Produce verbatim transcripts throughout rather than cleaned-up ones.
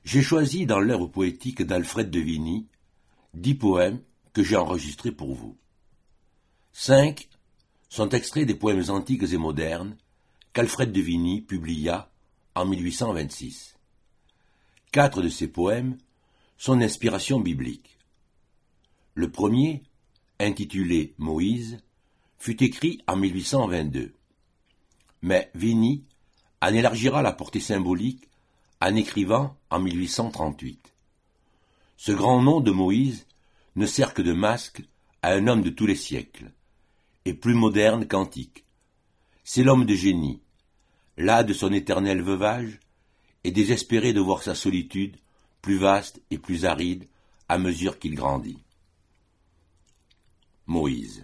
J'ai choisi dans l'œuvre poétique d'Alfred de Vigny dix poèmes que j'ai enregistrés pour vous. Cinq sont extraits des poèmes antiques et modernes qu'Alfred de Vigny publia en mille huit cent vingt-six. Quatre de ces poèmes sont d'inspiration biblique. Le premier, intitulé « Moïse », fut écrit en mille huit cent vingt-deux. Mais Vigny en élargira la portée symbolique en écrivant en mille huit cent trente-huit. Ce grand nom de Moïse ne sert que de masque à un homme de tous les siècles, et plus moderne qu'antique. C'est l'homme de génie, las de son éternel veuvage, et désespéré de voir sa solitude plus vaste et plus aride à mesure qu'il grandit. Moïse.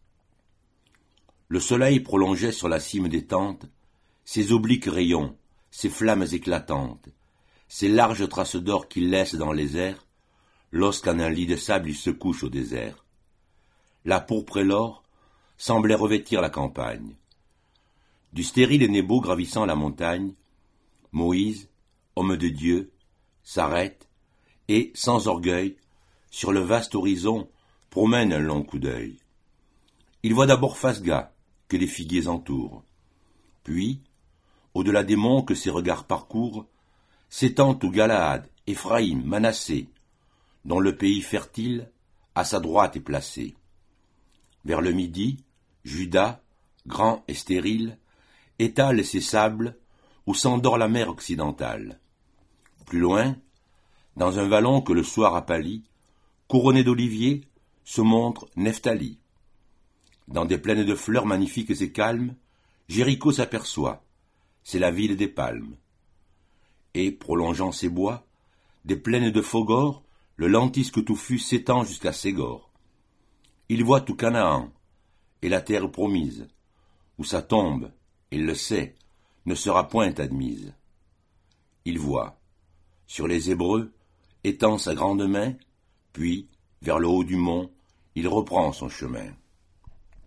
Le soleil prolongeait sur la cime des tentes ses obliques rayons, ses flammes éclatantes, ces larges traces d'or qu'il laisse dans les airs, lorsqu'en un lit de sable il se couche au désert. La pourpre et l'or semblaient revêtir la campagne. Du stérile Nebo gravissant la montagne, Moïse, homme de Dieu, s'arrête et, sans orgueil, sur le vaste horizon, promène un long coup d'œil. Il voit d'abord Phasga, que les figuiers entourent. Puis, au-delà des monts que ses regards parcourent, s'étend tout Galaad, Éphraïm, Manassé, dont le pays fertile à sa droite est placé. Vers le midi, Juda, grand et stérile, étale ses sables où s'endort la mer occidentale. Plus loin, dans un vallon que le soir a pâli, couronné d'oliviers, se montre Nephtali. Dans des plaines de fleurs magnifiques et calmes, Jéricho s'aperçoit, c'est la ville des palmes. Et, prolongeant ses bois, des plaines de Fogor, le lentisque touffu s'étend jusqu'à Ségor. Il voit tout Canaan, et la terre promise, où sa tombe, il le sait, ne sera point admise. Il voit, sur les Hébreux, étend sa grande main, puis, vers le haut du mont, il reprend son chemin.